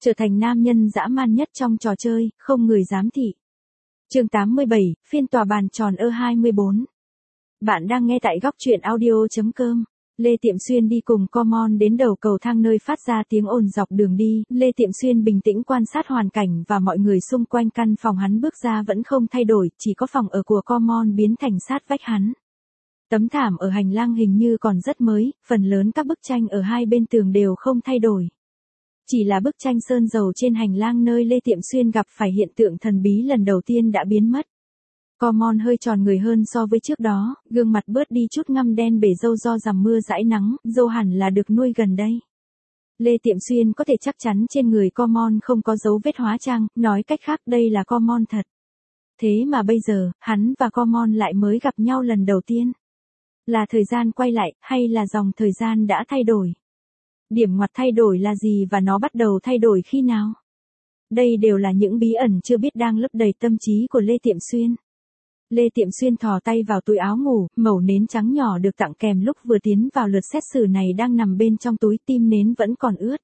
Trở thành nam nhân dã man nhất trong trò chơi, không người dám thị. Chương 87, phiên tòa bàn tròn E24. Bạn đang nghe tại góc truyện audio.com. Lê Tiệm Xuyên đi cùng Common đến đầu cầu thang nơi phát ra tiếng ồn dọc đường đi. Lê Tiệm Xuyên bình tĩnh quan sát hoàn cảnh và mọi người xung quanh căn phòng hắn bước ra vẫn không thay đổi, chỉ có phòng ở của Common biến thành sát vách hắn. Tấm thảm ở hành lang hình như còn rất mới, phần lớn các bức tranh ở hai bên tường đều không thay đổi. Chỉ là bức tranh sơn dầu trên hành lang nơi Lê Tiệm Xuyên gặp phải hiện tượng thần bí lần đầu tiên đã biến mất. Common hơi tròn người hơn so với trước đó, gương mặt bớt đi chút ngăm đen bể râu do rằm mưa dãi nắng, râu hẳn là được nuôi gần đây. Lê Tiệm Xuyên có thể chắc chắn trên người Common không có dấu vết hóa trang, nói cách khác đây là Common thật. Thế mà bây giờ, hắn và Common lại mới gặp nhau lần đầu tiên. Là thời gian quay lại, hay là dòng thời gian đã thay đổi? Điểm ngoặt thay đổi là gì và nó bắt đầu thay đổi khi nào? Đây đều là những bí ẩn chưa biết đang lấp đầy tâm trí của Lê Tiệm Xuyên. Lê Tiệm Xuyên thò tay vào túi áo ngủ, mẩu nến trắng nhỏ được tặng kèm lúc vừa tiến vào lượt xét xử này đang nằm bên trong túi, tim nến vẫn còn ướt.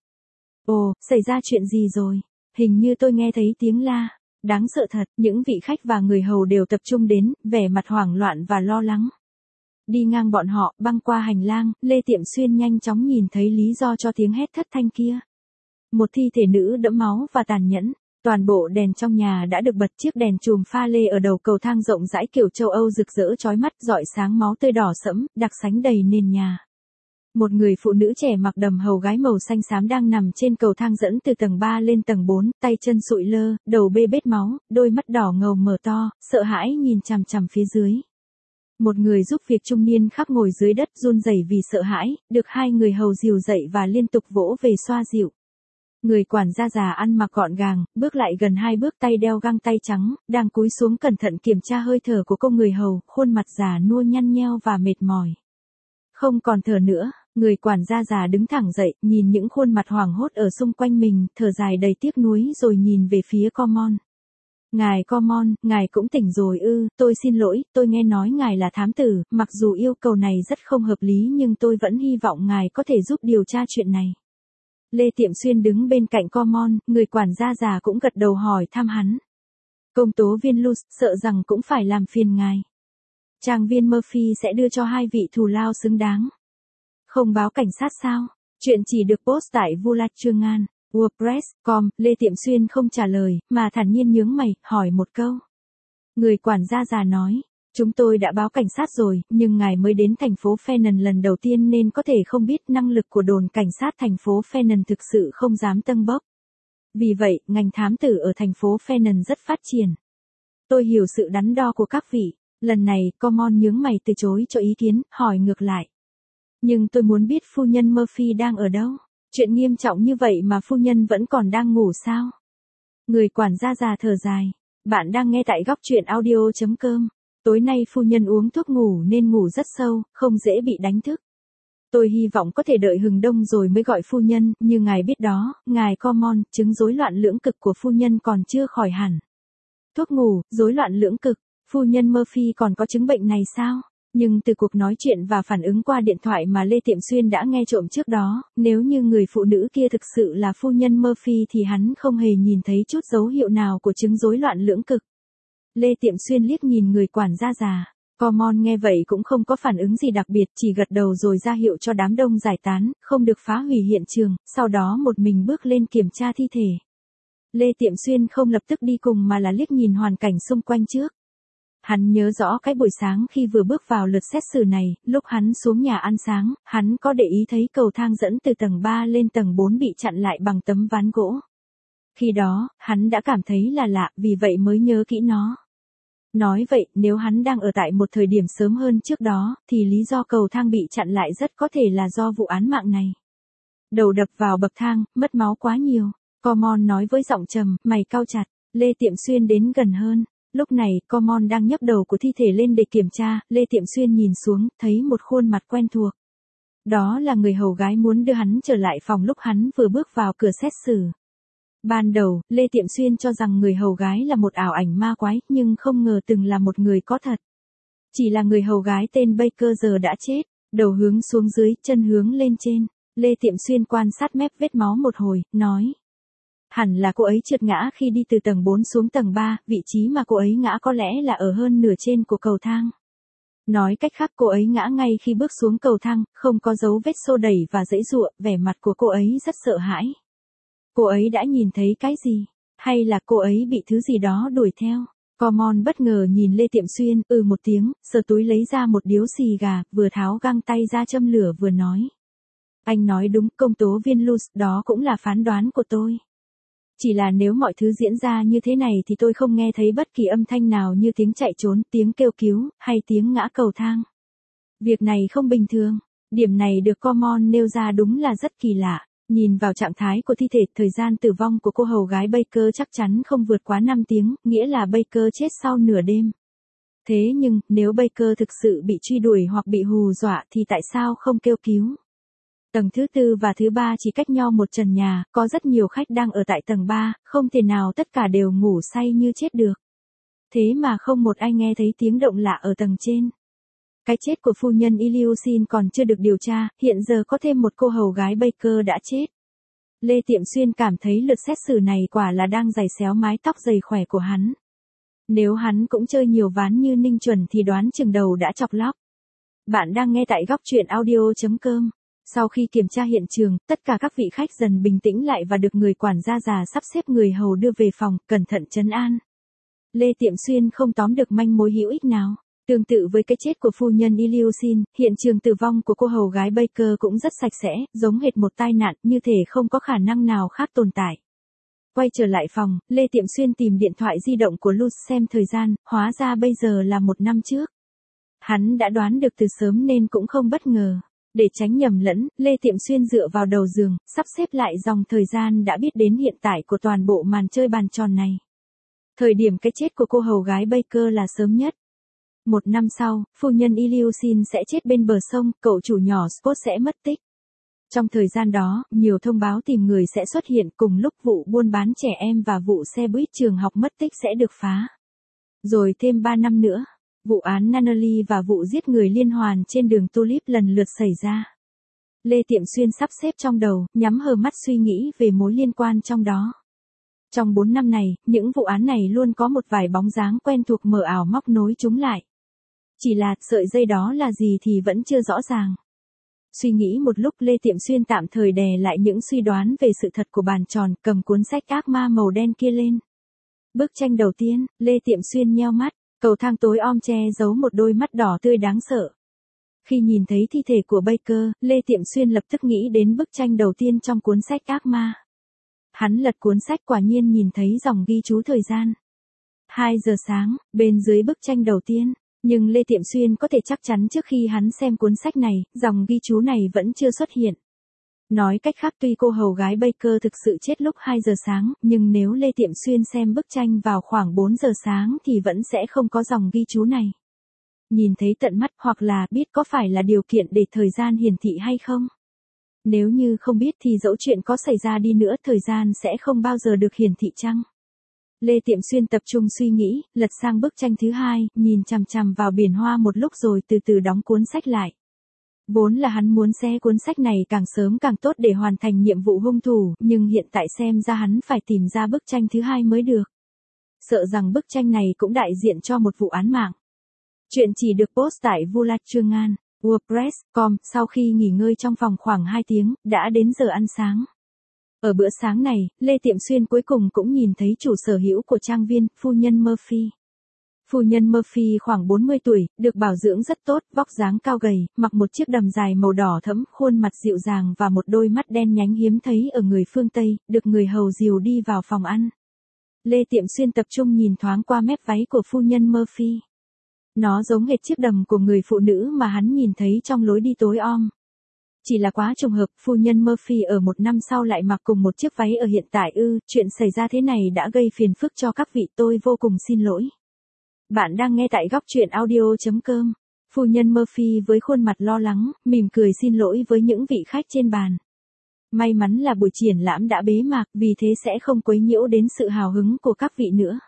Ồ, xảy ra chuyện gì rồi? Hình như tôi nghe thấy tiếng la. Đáng sợ thật, những vị khách và người hầu đều tập trung đến, vẻ mặt hoảng loạn và lo lắng. Đi ngang bọn họ, băng qua hành lang, Lê Tiệm Xuyên nhanh chóng nhìn thấy lý do cho tiếng hét thất thanh kia. Một thi thể nữ đẫm máu và tàn nhẫn. Toàn bộ đèn trong nhà đã được bật, chiếc đèn chùm pha lê ở đầu cầu thang rộng rãi kiểu châu Âu rực rỡ chói mắt, rọi sáng máu tươi đỏ sẫm, đặc sánh đầy nền nhà. Một người phụ nữ trẻ mặc đầm hầu gái màu xanh xám đang nằm trên cầu thang dẫn từ tầng 3 lên tầng 4, tay chân sụi lơ, đầu bê bết máu, đôi mắt đỏ ngầu mở to, sợ hãi nhìn chằm chằm phía dưới. Một người giúp việc trung niên khác ngồi dưới đất run rẩy vì sợ hãi, được hai người hầu dìu dậy và liên tục vỗ về xoa dịu. Người quản gia già ăn mặc gọn gàng, bước lại gần 2 bước, tay đeo găng tay trắng, đang cúi xuống cẩn thận kiểm tra hơi thở của cô người hầu, khuôn mặt già nua nhăn nheo và mệt mỏi. Không còn thở nữa, người quản gia già đứng thẳng dậy, nhìn những khuôn mặt hoảng hốt ở xung quanh mình, thở dài đầy tiếc nuối rồi nhìn về phía Common. Ngài Common, ngài cũng tỉnh rồi ư? Tôi xin lỗi, tôi nghe nói ngài là thám tử, mặc dù yêu cầu này rất không hợp lý nhưng tôi vẫn hy vọng ngài có thể giúp điều tra chuyện này. Lê Tiệm Xuyên đứng bên cạnh Common, người quản gia già cũng gật đầu hỏi thăm hắn. Công tố viên Luz, sợ rằng cũng phải làm phiền ngài. Trang viên Murphy sẽ đưa cho hai vị thù lao xứng đáng. Không báo cảnh sát sao? Chuyện chỉ được post tại Vulachangan, WordPress.com. Lê Tiệm Xuyên không trả lời, mà thản nhiên nhướng mày, hỏi một câu. Người quản gia già nói. Chúng tôi đã báo cảnh sát rồi, nhưng ngài mới đến thành phố Phenan lần đầu tiên nên có thể không biết năng lực của đồn cảnh sát thành phố Phenan thực sự không dám tâng bốc. Vì vậy, ngành thám tử ở thành phố Phenan rất phát triển. Tôi hiểu sự đắn đo của các vị. Lần này, Common nhướng mày từ chối cho ý kiến, hỏi ngược lại. Nhưng tôi muốn biết phu nhân Murphy đang ở đâu? Chuyện nghiêm trọng như vậy mà phu nhân vẫn còn đang ngủ sao? Người quản gia già thở dài. Bạn đang nghe tại góc truyện audio.com. Tối nay phu nhân uống thuốc ngủ nên ngủ rất sâu, không dễ bị đánh thức. Tôi hy vọng có thể đợi hừng đông rồi mới gọi phu nhân, như ngài biết đó, ngài Common, chứng rối loạn lưỡng cực của phu nhân còn chưa khỏi hẳn. Thuốc ngủ, rối loạn lưỡng cực, phu nhân Murphy còn có chứng bệnh này sao? Nhưng từ cuộc nói chuyện và phản ứng qua điện thoại mà Lê Tiệm Xuyên đã nghe trộm trước đó, nếu như người phụ nữ kia thực sự là phu nhân Murphy thì hắn không hề nhìn thấy chút dấu hiệu nào của chứng rối loạn lưỡng cực. Lê Tiệm Xuyên liếc nhìn người quản gia già. Common nghe vậy cũng không có phản ứng gì đặc biệt, chỉ gật đầu rồi ra hiệu cho đám đông giải tán, không được phá hủy hiện trường, sau đó một mình bước lên kiểm tra thi thể. Lê Tiệm Xuyên không lập tức đi cùng mà là liếc nhìn hoàn cảnh xung quanh trước. Hắn nhớ rõ cái buổi sáng khi vừa bước vào lượt xét xử này, lúc hắn xuống nhà ăn sáng, hắn có để ý thấy cầu thang dẫn từ tầng 3 lên tầng 4 bị chặn lại bằng tấm ván gỗ. Khi đó, hắn đã cảm thấy là lạ, vì vậy mới nhớ kỹ nó. Nói vậy, nếu hắn đang ở tại một thời điểm sớm hơn trước đó, thì lý do cầu thang bị chặn lại rất có thể là do vụ án mạng này. Đầu đập vào bậc thang, mất máu quá nhiều. Common nói với giọng trầm, mày cau chặt. Lê Tiệm Xuyên đến gần hơn. Lúc này, Common đang nhấc đầu của thi thể lên để kiểm tra, Lê Tiệm Xuyên nhìn xuống, thấy một khuôn mặt quen thuộc. Đó là người hầu gái muốn đưa hắn trở lại phòng lúc hắn vừa bước vào cửa xét xử. Ban đầu, Lê Tiệm Xuyên cho rằng người hầu gái là một ảo ảnh ma quái, nhưng không ngờ từng là một người có thật. Chỉ là người hầu gái tên Baker giờ đã chết, đầu hướng xuống dưới, chân hướng lên trên. Lê Tiệm Xuyên quan sát mép vết máu một hồi, nói. Hẳn là cô ấy trượt ngã khi đi từ tầng 4 xuống tầng 3, vị trí mà cô ấy ngã có lẽ là ở hơn nửa trên của cầu thang. Nói cách khác cô ấy ngã ngay khi bước xuống cầu thang, không có dấu vết xô đẩy và giãy giụa, vẻ mặt của cô ấy rất sợ hãi. Cô ấy đã nhìn thấy cái gì? Hay là cô ấy bị thứ gì đó đuổi theo? Common bất ngờ nhìn Lê Tiệm Xuyên, một tiếng, sờ túi lấy ra một điếu xì gà, vừa tháo găng tay ra châm lửa vừa nói. Anh nói đúng, công tố viên Luz, đó cũng là phán đoán của tôi. Chỉ là nếu mọi thứ diễn ra như thế này thì tôi không nghe thấy bất kỳ âm thanh nào như tiếng chạy trốn, tiếng kêu cứu, hay tiếng ngã cầu thang. Việc này không bình thường. Điểm này được Common nêu ra đúng là rất kỳ lạ. Nhìn vào trạng thái của thi thể, thời gian tử vong của cô hầu gái Baker chắc chắn không vượt quá 5 tiếng, nghĩa là Baker chết sau nửa đêm. Thế nhưng, nếu Baker thực sự bị truy đuổi hoặc bị hù dọa thì tại sao không kêu cứu? Tầng thứ 4 và thứ 3 chỉ cách nhau một trần nhà, có rất nhiều khách đang ở tại tầng 3, không thể nào tất cả đều ngủ say như chết được. Thế mà không một ai nghe thấy tiếng động lạ ở tầng trên. Cái chết của phu nhân Ilyushin còn chưa được điều tra, hiện giờ có thêm một cô hầu gái Baker đã chết. Lê Tiệm Xuyên cảm thấy lượt xét xử này quả là đang giày xéo mái tóc dày khỏe của hắn. Nếu hắn cũng chơi nhiều ván như Ninh Chuẩn thì đoán chừng đầu đã chọc lóc. Bạn đang nghe tại góc truyện audio.com. Sau khi kiểm tra hiện trường, tất cả các vị khách dần bình tĩnh lại và được người quản gia già sắp xếp người hầu đưa về phòng, cẩn thận trấn an. Lê Tiệm Xuyên không tóm được manh mối hữu ích nào. Tương tự với cái chết của phu nhân Ilyushin, hiện trường tử vong của cô hầu gái Baker cũng rất sạch sẽ, giống hệt một tai nạn, như thể không có khả năng nào khác tồn tại. Quay trở lại phòng, Lê Tiệm Xuyên tìm điện thoại di động của Luz xem thời gian, hóa ra bây giờ là 1 năm trước. Hắn đã đoán được từ sớm nên cũng không bất ngờ. Để tránh nhầm lẫn, Lê Tiệm Xuyên dựa vào đầu giường, sắp xếp lại dòng thời gian đã biết đến hiện tại của toàn bộ màn chơi bàn tròn này. Thời điểm cái chết của cô hầu gái Baker là sớm nhất. 1 năm sau, phu nhân Ilyushin sẽ chết bên bờ sông, cậu chủ nhỏ Scott sẽ mất tích. Trong thời gian đó, nhiều thông báo tìm người sẽ xuất hiện, cùng lúc vụ buôn bán trẻ em và vụ xe buýt trường học mất tích sẽ được phá. Rồi thêm 3 năm nữa, vụ án Nunnally và vụ giết người liên hoàn trên đường Tulip lần lượt xảy ra. Lê Tiệm Xuyên sắp xếp trong đầu, nhắm hờ mắt suy nghĩ về mối liên quan trong đó. Trong 4 năm này, những vụ án này luôn có một vài bóng dáng quen thuộc mờ ảo móc nối chúng lại. Chỉ là, sợi dây đó là gì thì vẫn chưa rõ ràng. Suy nghĩ một lúc, Lê Tiệm Xuyên tạm thời đè lại những suy đoán về sự thật của bàn tròn, cầm cuốn sách ác ma màu đen kia lên. Bức tranh đầu tiên, Lê Tiệm Xuyên nheo mắt, cầu thang tối om che giấu một đôi mắt đỏ tươi đáng sợ. Khi nhìn thấy thi thể của Baker, Lê Tiệm Xuyên lập tức nghĩ đến bức tranh đầu tiên trong cuốn sách ác ma. Hắn lật cuốn sách, quả nhiên nhìn thấy dòng ghi chú thời gian. 2 giờ sáng, bên dưới bức tranh đầu tiên. Nhưng Lê Tiệm Xuyên có thể chắc chắn trước khi hắn xem cuốn sách này, dòng ghi chú này vẫn chưa xuất hiện. Nói cách khác, tuy cô hầu gái Baker thực sự chết lúc 2 giờ sáng, nhưng nếu Lê Tiệm Xuyên xem bức tranh vào khoảng 4 giờ sáng thì vẫn sẽ không có dòng ghi chú này. Nhìn thấy tận mắt hoặc là biết có phải là điều kiện để thời gian hiển thị hay không? Nếu như không biết thì dẫu chuyện có xảy ra đi nữa, thời gian sẽ không bao giờ được hiển thị chăng? Lê Tiệm Xuyên tập trung suy nghĩ, lật sang bức tranh thứ 2, nhìn chằm chằm vào biển hoa một lúc rồi từ từ đóng cuốn sách lại. Vốn là hắn muốn xé cuốn sách này càng sớm càng tốt để hoàn thành nhiệm vụ hung thủ, nhưng hiện tại xem ra hắn phải tìm ra bức tranh thứ 2 mới được. Sợ rằng bức tranh này cũng đại diện cho một vụ án mạng. Chuyện chỉ được post tại Vulatrangan, WordPress.com, sau khi nghỉ ngơi trong phòng khoảng 2 tiếng, đã đến giờ ăn sáng. Ở bữa sáng này, Lê Tiệm Xuyên cuối cùng cũng nhìn thấy chủ sở hữu của trang viên, phu nhân Murphy. Phu nhân Murphy khoảng 40 tuổi, được bảo dưỡng rất tốt, vóc dáng cao gầy, mặc một chiếc đầm dài màu đỏ thẫm, khuôn mặt dịu dàng và một đôi mắt đen nhánh hiếm thấy ở người phương Tây, được người hầu dìu đi vào phòng ăn. Lê Tiệm Xuyên tập trung nhìn thoáng qua mép váy của phu nhân Murphy. Nó giống hệt chiếc đầm của người phụ nữ mà hắn nhìn thấy trong lối đi tối om. Chỉ là quá trùng hợp, phu nhân Murphy ở 1 năm sau lại mặc cùng một chiếc váy ở hiện tại chuyện xảy ra thế này đã gây phiền phức cho các vị, tôi vô cùng xin lỗi. Bạn đang nghe tại góc truyện audio.com. Phu nhân Murphy với khuôn mặt lo lắng, mỉm cười xin lỗi với những vị khách trên bàn. May mắn là buổi triển lãm đã bế mạc, vì thế sẽ không quấy nhiễu đến sự hào hứng của các vị nữa.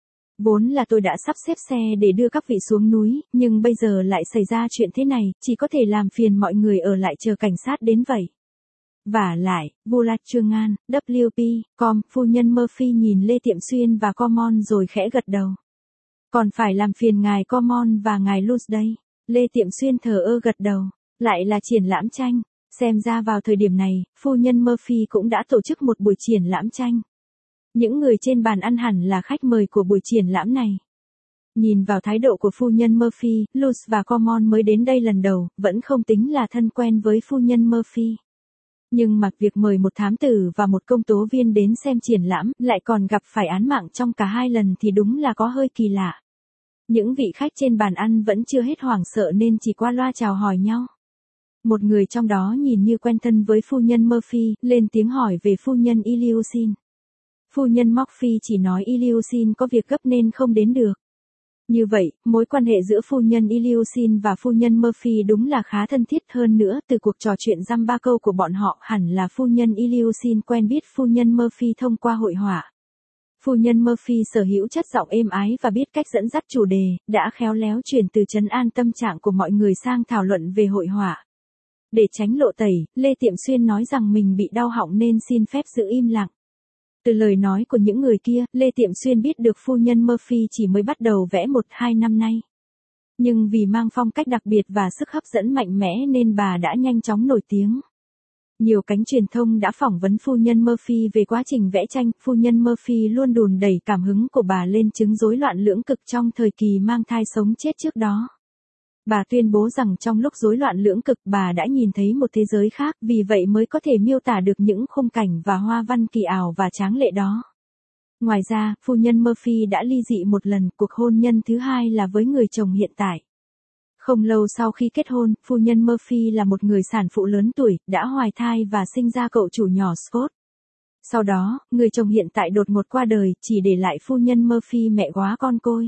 Vốn là tôi đã sắp xếp xe để đưa các vị xuống núi, nhưng bây giờ lại xảy ra chuyện thế này, chỉ có thể làm phiền mọi người ở lại chờ cảnh sát đến vậy. Vả lại, Vulat Trương An, WP, Com, phu nhân Murphy nhìn Lê Tiệm Xuyên và Common rồi khẽ gật đầu. Còn phải làm phiền ngài Common và ngài Luz đây. Lê Tiệm Xuyên thờ ơ gật đầu. Lại là triển lãm tranh. Xem ra vào thời điểm này, phu nhân Murphy cũng đã tổ chức một buổi triển lãm tranh. Những người trên bàn ăn hẳn là khách mời của buổi triển lãm này. Nhìn vào thái độ của phu nhân Murphy, Luz và Common mới đến đây lần đầu, vẫn không tính là thân quen với phu nhân Murphy. Nhưng mà việc mời một thám tử và một công tố viên đến xem triển lãm, lại còn gặp phải án mạng trong cả hai lần thì đúng là có hơi kỳ lạ. Những vị khách trên bàn ăn vẫn chưa hết hoảng sợ nên chỉ qua loa chào hỏi nhau. Một người trong đó nhìn như quen thân với phu nhân Murphy, lên tiếng hỏi về phu nhân Ilyushin. Phu nhân Murphy chỉ nói Ilyushin có việc gấp nên không đến được. Như vậy, mối quan hệ giữa phu nhân Ilyushin và phu nhân Murphy đúng là khá thân thiết hơn nữa, từ cuộc trò chuyện dăm ba câu của bọn họ hẳn là phu nhân Ilyushin quen biết phu nhân Murphy thông qua hội họa. Phu nhân Murphy sở hữu chất giọng êm ái và biết cách dẫn dắt chủ đề, đã khéo léo chuyển từ trấn an tâm trạng của mọi người sang thảo luận về hội họa. Để tránh lộ tẩy, Lê Tiệm Xuyên nói rằng mình bị đau họng nên xin phép giữ im lặng. Từ lời nói của những người kia, Lê Tiệm Xuyên biết được phu nhân Murphy chỉ mới bắt đầu vẽ 1-2 năm nay. Nhưng vì mang phong cách đặc biệt và sức hấp dẫn mạnh mẽ nên bà đã nhanh chóng nổi tiếng. Nhiều cánh truyền thông đã phỏng vấn phu nhân Murphy về quá trình vẽ tranh, phu nhân Murphy luôn đùn đẩy cảm hứng của bà lên chứng rối loạn lưỡng cực trong thời kỳ mang thai sống chết trước đó. Bà tuyên bố rằng trong lúc rối loạn lưỡng cực bà đã nhìn thấy một thế giới khác, vì vậy mới có thể miêu tả được những khung cảnh và hoa văn kỳ ảo và tráng lệ đó. Ngoài ra, phu nhân Murphy đã ly dị một lần, cuộc hôn nhân thứ hai là với người chồng hiện tại. Không lâu sau khi kết hôn, phu nhân Murphy là một người sản phụ lớn tuổi, đã hoài thai và sinh ra cậu chủ nhỏ Scott. Sau đó, người chồng hiện tại đột ngột qua đời, chỉ để lại phu nhân Murphy mẹ góa con côi.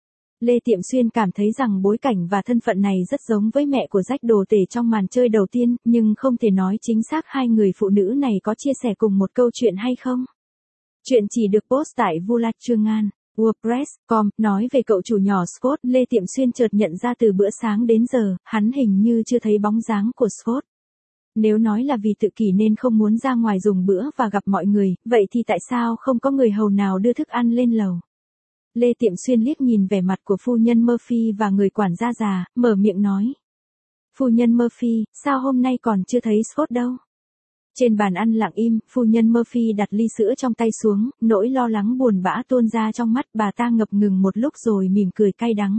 Lê Tiệm Xuyên cảm thấy rằng bối cảnh và thân phận này rất giống với mẹ của Jack đồ tể trong màn chơi đầu tiên, nhưng không thể nói chính xác hai người phụ nữ này có chia sẻ cùng một câu chuyện hay không. Chuyện chỉ được post tại Vulat Trương An, WordPress.com, nói về cậu chủ nhỏ Scott. Lê Tiệm Xuyên chợt nhận ra từ bữa sáng đến giờ, hắn hình như chưa thấy bóng dáng của Scott. Nếu nói là vì tự kỷ nên không muốn ra ngoài dùng bữa và gặp mọi người, vậy thì tại sao không có người hầu nào đưa thức ăn lên lầu? Lê Tiệm Xuyên liếc nhìn vẻ mặt của phu nhân Murphy và người quản gia già, mở miệng nói. Phu nhân Murphy, sao hôm nay còn chưa thấy Scott đâu? Trên bàn ăn lặng im, phu nhân Murphy đặt ly sữa trong tay xuống, nỗi lo lắng buồn bã tuôn ra trong mắt bà ta ngập ngừng một lúc rồi mỉm cười cay đắng.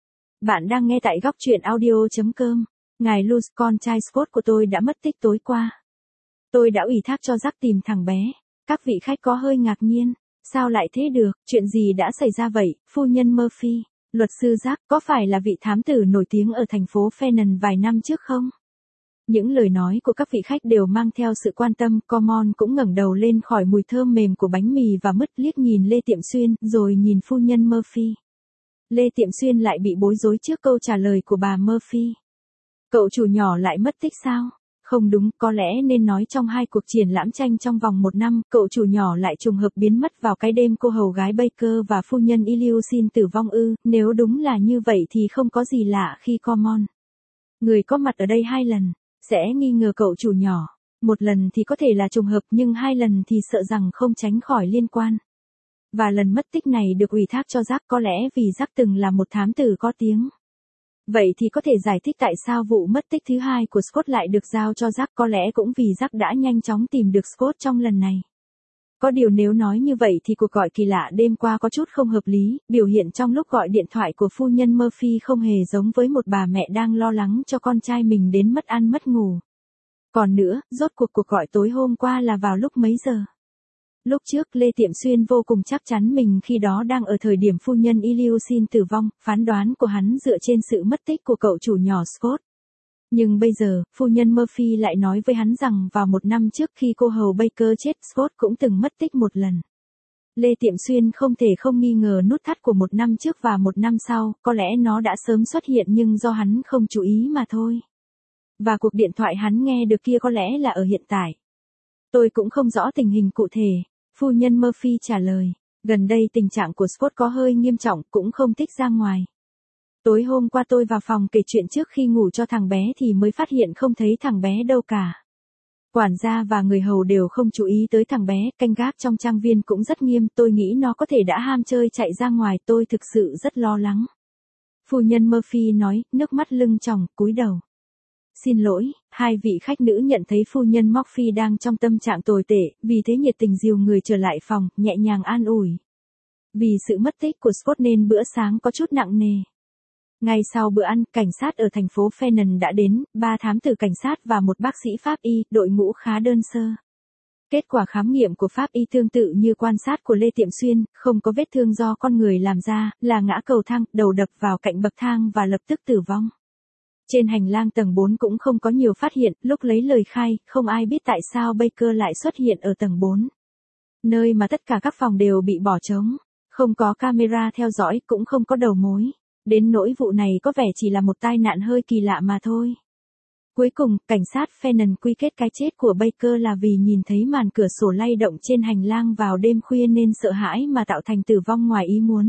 Bạn đang nghe tại góc truyện audio.com. Ngài Luz, con trai Scott của tôi đã mất tích tối qua. Tôi đã ủy thác cho Jack tìm thằng bé. Các vị khách có hơi ngạc nhiên. Sao lại thế được, chuyện gì đã xảy ra vậy, phu nhân Murphy? Luật sư Jack có phải là vị thám tử nổi tiếng ở thành phố Fenton vài năm trước không? Những lời nói của các vị khách đều mang theo sự quan tâm, Common cũng ngẩng đầu lên khỏi mùi thơm mềm của bánh mì và mứt, liếc nhìn Lê Tiệm Xuyên, rồi nhìn phu nhân Murphy. Lê Tiệm Xuyên lại bị bối rối trước câu trả lời của bà Murphy. Cậu chủ nhỏ lại mất tích sao? Không đúng, có lẽ nên nói trong hai cuộc triển lãm tranh trong vòng 1 năm, cậu chủ nhỏ lại trùng hợp biến mất vào cái đêm cô hầu gái Baker và phu nhân Ilyushin tử vong ư. Nếu đúng là như vậy thì không có gì lạ khi Common, người có mặt ở đây 2 lần, sẽ nghi ngờ cậu chủ nhỏ. 1 lần thì có thể là trùng hợp nhưng 2 lần thì sợ rằng không tránh khỏi liên quan. Và lần mất tích này được ủy thác cho Jack, có lẽ vì Jack từng là một thám tử có tiếng. Vậy thì có thể giải thích tại sao vụ mất tích thứ hai của Scott lại được giao cho Jack, có lẽ cũng vì Jack đã nhanh chóng tìm được Scott trong lần này. Có điều nếu nói như vậy thì cuộc gọi kỳ lạ đêm qua có chút không hợp lý, biểu hiện trong lúc gọi điện thoại của phu nhân Murphy không hề giống với một bà mẹ đang lo lắng cho con trai mình đến mất ăn mất ngủ. Còn nữa, rốt cuộc gọi tối hôm qua là vào lúc mấy giờ? Lúc trước Lê Tiệm Xuyên vô cùng chắc chắn mình khi đó đang ở thời điểm phu nhân Ilyushin tử vong, phán đoán của hắn dựa trên sự mất tích của cậu chủ nhỏ Scott. Nhưng bây giờ, phu nhân Murphy lại nói với hắn rằng vào 1 năm trước khi cô hầu Baker chết, Scott cũng từng mất tích 1 lần. Lê Tiệm Xuyên không thể không nghi ngờ nút thắt của 1 năm trước và 1 năm sau, có lẽ nó đã sớm xuất hiện nhưng do hắn không chú ý mà thôi. Và cuộc điện thoại hắn nghe được kia có lẽ là ở hiện tại. Tôi cũng không rõ tình hình cụ thể. Phu nhân Murphy trả lời, gần đây tình trạng của Scott có hơi nghiêm trọng, cũng không thích ra ngoài. Tối hôm qua tôi vào phòng kể chuyện trước khi ngủ cho thằng bé thì mới phát hiện không thấy thằng bé đâu cả. Quản gia và người hầu đều không chú ý tới thằng bé, canh gác trong trang viên cũng rất nghiêm, tôi nghĩ nó có thể đã ham chơi chạy ra ngoài, tôi thực sự rất lo lắng. Phu nhân Murphy nói, nước mắt lưng tròng, cúi đầu. Xin lỗi, hai vị khách nữ nhận thấy phu nhân Murphy đang trong tâm trạng tồi tệ, vì thế nhiệt tình dìu người trở lại phòng, nhẹ nhàng an ủi. Vì sự mất tích của Scott nên bữa sáng có chút nặng nề. Ngay sau bữa ăn, cảnh sát ở thành phố Fenton đã đến, 3 thám tử cảnh sát và một bác sĩ pháp y, đội ngũ khá đơn sơ. Kết quả khám nghiệm của pháp y tương tự như quan sát của Lê Tiệm Xuyên, không có vết thương do con người làm ra, là ngã cầu thang, đầu đập vào cạnh bậc thang và lập tức tử vong. Trên hành lang tầng 4 cũng không có nhiều phát hiện, lúc lấy lời khai, không ai biết tại sao Baker lại xuất hiện ở tầng 4. Nơi mà tất cả các phòng đều bị bỏ trống, không có camera theo dõi, cũng không có đầu mối. Đến nỗi vụ này có vẻ chỉ là một tai nạn hơi kỳ lạ mà thôi. Cuối cùng, cảnh sát Fenton quy kết cái chết của Baker là vì nhìn thấy màn cửa sổ lay động trên hành lang vào đêm khuya nên sợ hãi mà tạo thành tử vong ngoài ý muốn.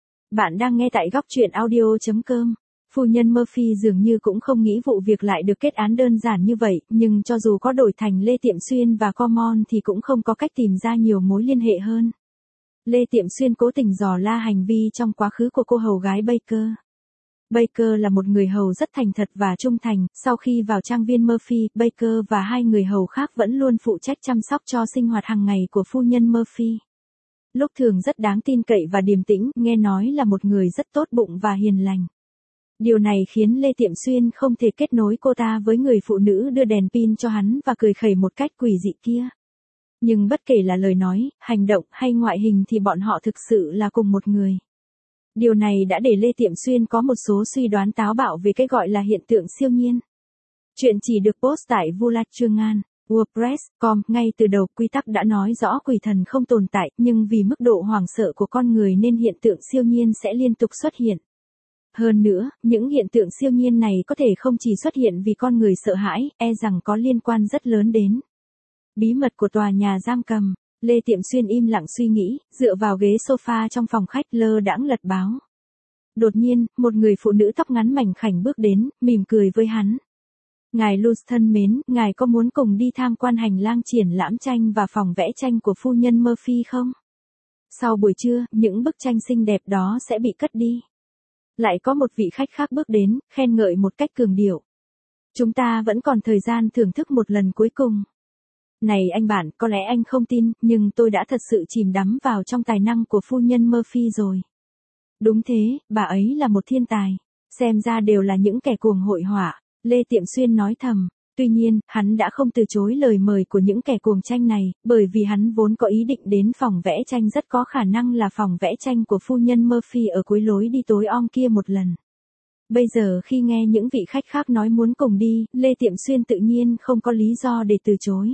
Bạn đang nghe tại góc truyện audio.com. Phu nhân Murphy dường như cũng không nghĩ vụ việc lại được kết án đơn giản như vậy, nhưng cho dù có đổi thành Lê Tiệm Xuyên và Common thì cũng không có cách tìm ra nhiều mối liên hệ hơn. Lê Tiệm Xuyên cố tình dò la hành vi trong quá khứ của cô hầu gái Baker. Baker là một người hầu rất thành thật và trung thành, sau khi vào trang viên Murphy, Baker và hai người hầu khác vẫn luôn phụ trách chăm sóc cho sinh hoạt hàng ngày của phu nhân Murphy. Lúc thường rất đáng tin cậy và điềm tĩnh, nghe nói là một người rất tốt bụng và hiền lành. Điều này khiến Lê Tiệm Xuyên không thể kết nối cô ta với người phụ nữ đưa đèn pin cho hắn và cười khẩy một cách quỷ dị kia. Nhưng bất kể là lời nói, hành động hay ngoại hình thì bọn họ thực sự là cùng một người. Điều này đã để Lê Tiệm Xuyên có một số suy đoán táo bạo về cái gọi là hiện tượng siêu nhiên. Chuyện chỉ được post tại Vulatrangan, WordPress.com, ngay từ đầu quy tắc đã nói rõ quỷ thần không tồn tại, nhưng vì mức độ hoảng sợ của con người nên hiện tượng siêu nhiên sẽ liên tục xuất hiện. Hơn nữa, những hiện tượng siêu nhiên này có thể không chỉ xuất hiện vì con người sợ hãi, rằng có liên quan rất lớn đến bí mật của tòa nhà giam cầm. Lê Tiệm Xuyên im lặng suy nghĩ, dựa vào ghế sofa trong phòng khách lơ đãng lật báo. Đột nhiên, một người phụ nữ tóc ngắn mảnh khảnh bước đến, mỉm cười với hắn. Ngài Luz thân mến, ngài có muốn cùng đi tham quan hành lang triển lãm tranh và phòng vẽ tranh của phu nhân Murphy không? Sau buổi trưa, những bức tranh xinh đẹp đó sẽ bị cất đi. Lại có một vị khách khác bước đến, khen ngợi một cách cường điệu. Chúng ta vẫn còn thời gian thưởng thức một lần cuối cùng. Này anh bạn, có lẽ anh không tin, nhưng tôi đã thật sự chìm đắm vào trong tài năng của phu nhân Murphy rồi. Đúng thế, bà ấy là một thiên tài. Xem ra đều là những kẻ cuồng hội họa, Lê Tiệm Xuyên nói thầm. Tuy nhiên, hắn đã không từ chối lời mời của những kẻ cuồng tranh này, bởi vì hắn vốn có ý định đến phòng vẽ tranh rất có khả năng là phòng vẽ tranh của phu nhân Murphy ở cuối lối đi tối om kia một lần. Bây giờ khi nghe những vị khách khác nói muốn cùng đi, Lê Tiệm Xuyên tự nhiên không có lý do để từ chối.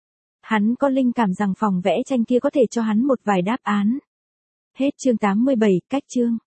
Hắn có linh cảm rằng phòng vẽ tranh kia có thể cho hắn một vài đáp án. Hết chương 87, cách chương.